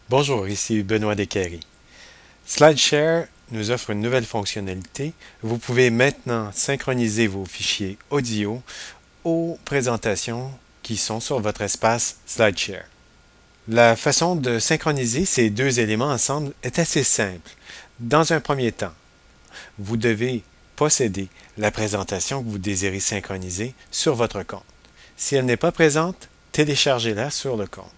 Bonjour, ici Benoît Descaries. SlideShare nous offre une nouvelle fonctionnalité. Vous pouvez maintenant synchroniser vos fichiers audio aux présentations qui sont sur votre espace SlideShare. La façon de synchroniser ces deux éléments ensemble est assez simple. Dans un premier temps, vous devez posséder la présentation que vous désirez synchroniser sur votre compte. Si elle n'est pas présente, téléchargez-la sur le compte.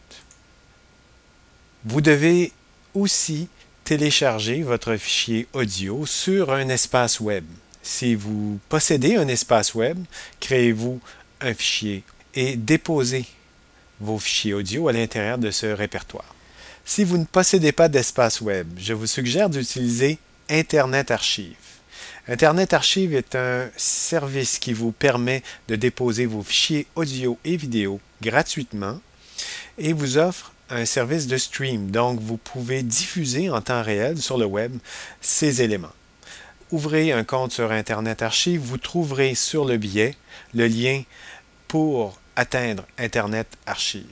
Vous devez aussi télécharger votre fichier audio sur un espace web. Si vous possédez un espace web, créez-vous un fichier et déposez vos fichiers audio à l'intérieur de ce répertoire. Si vous ne possédez pas d'espace web, je vous suggère d'utiliser Internet Archive. Internet Archive est un service qui vous permet de déposer vos fichiers audio et vidéo gratuitement et vous offre un service de stream, donc vous pouvez diffuser en temps réel sur le web ces éléments. Ouvrez un compte sur Internet Archive, vous trouverez sur le billet le lien pour atteindre Internet Archive.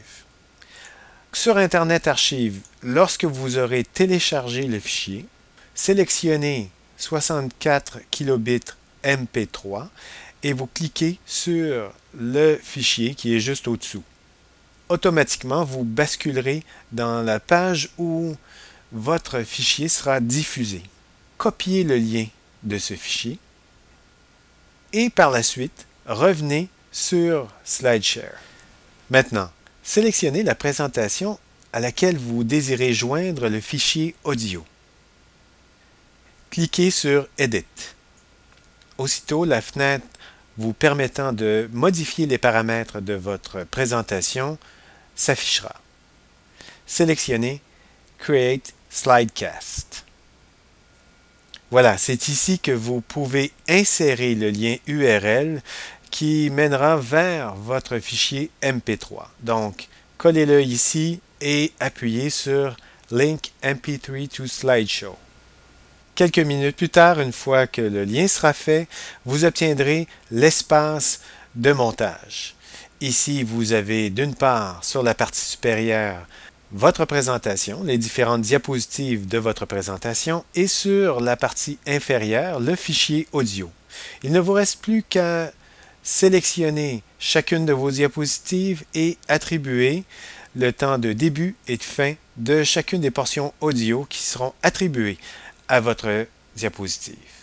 Sur Internet Archive, lorsque vous aurez téléchargé le fichier, sélectionnez 64 kilobits MP3 et vous cliquez sur le fichier qui est juste au-dessous. Automatiquement, vous basculerez dans la page où votre fichier sera diffusé. Copiez le lien de ce fichier et par la suite, revenez sur SlideShare. Maintenant, sélectionnez la présentation à laquelle vous désirez joindre le fichier audio. Cliquez sur Edit. Aussitôt, la fenêtre vous permettant de modifier les paramètres de votre présentation s'affichera. Sélectionnez Create Slidecast. Voilà, c'est ici que vous pouvez insérer le lien URL qui mènera vers votre fichier MP3. Donc, collez-le ici et appuyez sur Link MP3 to Slideshow. Quelques minutes plus tard, une fois que le lien sera fait, vous obtiendrez l'espace de montage. Ici, vous avez d'une part, sur la partie supérieure, votre présentation, les différentes diapositives de votre présentation, et sur la partie inférieure, le fichier audio. Il ne vous reste plus qu'à sélectionner chacune de vos diapositives et attribuer le temps de début et de fin de chacune des portions audio qui seront attribuées à votre diapositive.